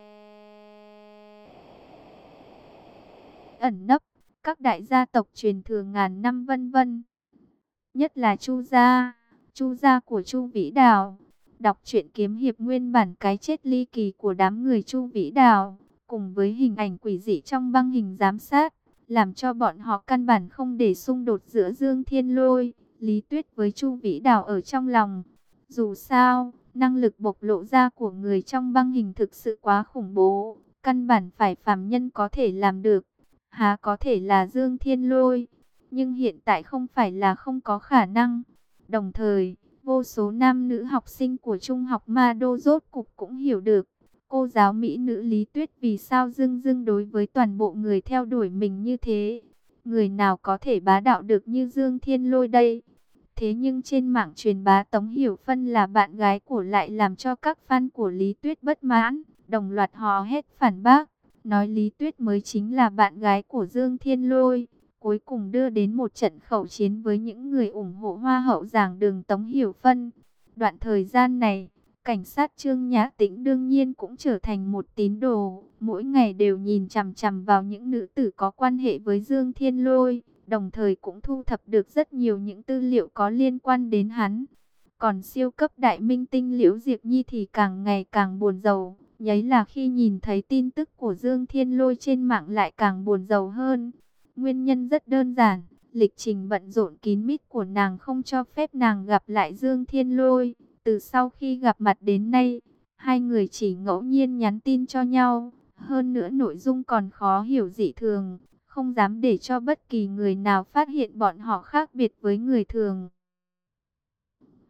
ẩn nấp, các đại gia tộc truyền thừa ngàn năm vân vân. Nhất là Chu gia, Chu gia của Chu Vĩ Đào. Đọc truyện kiếm hiệp nguyên bản cái chết ly kỳ của đám người Chu Vĩ Đào, cùng với hình ảnh quỷ dị trong băng hình giám sát, làm cho bọn họ căn bản không để xung đột giữa Dương Thiên Lôi, Lý Tuyết với Chu Vĩ Đào ở trong lòng. Dù sao, năng lực bộc lộ ra của người trong băng hình thực sự quá khủng bố, căn bản phải phàm nhân có thể làm được, há có thể là Dương Thiên Lôi. Nhưng hiện tại không phải là không có khả năng. Đồng thời, vô số nam nữ học sinh của Trung học Ma Đô rốt cục cũng hiểu được cô giáo mỹ nữ Lý Tuyết vì sao dưng dưng đối với toàn bộ người theo đuổi mình như thế. Người nào có thể bá đạo được như Dương Thiên Lôi đây? Thế nhưng trên mạng truyền bá Tống Hiểu Phân là bạn gái của lại làm cho các fan của Lý Tuyết bất mãn, đồng loạt hò hét phản bác, nói Lý Tuyết mới chính là bạn gái của Dương Thiên Lôi. Cuối cùng đưa đến một trận khẩu chiến với những người ủng hộ hoa hậu giảng đường Tống Hiểu Phân. Đoạn thời gian này, cảnh sát Trương Nhã Tĩnh đương nhiên cũng trở thành một tín đồ, mỗi ngày đều nhìn chằm chằm vào những nữ tử có quan hệ với Dương Thiên Lôi, đồng thời cũng thu thập được rất nhiều những tư liệu có liên quan đến hắn. Còn siêu cấp đại minh tinh Liễu Diệp Nhi thì càng ngày càng buồn rầu, nhấy là khi nhìn thấy tin tức của Dương Thiên Lôi trên mạng lại càng buồn rầu hơn. Nguyên nhân rất đơn giản, lịch trình bận rộn kín mít của nàng không cho phép nàng gặp lại Dương Thiên Lôi. Từ sau khi gặp mặt đến nay, hai người chỉ ngẫu nhiên nhắn tin cho nhau. Hơn nữa nội dung còn khó hiểu dị thường, không dám để cho bất kỳ người nào phát hiện bọn họ khác biệt với người thường.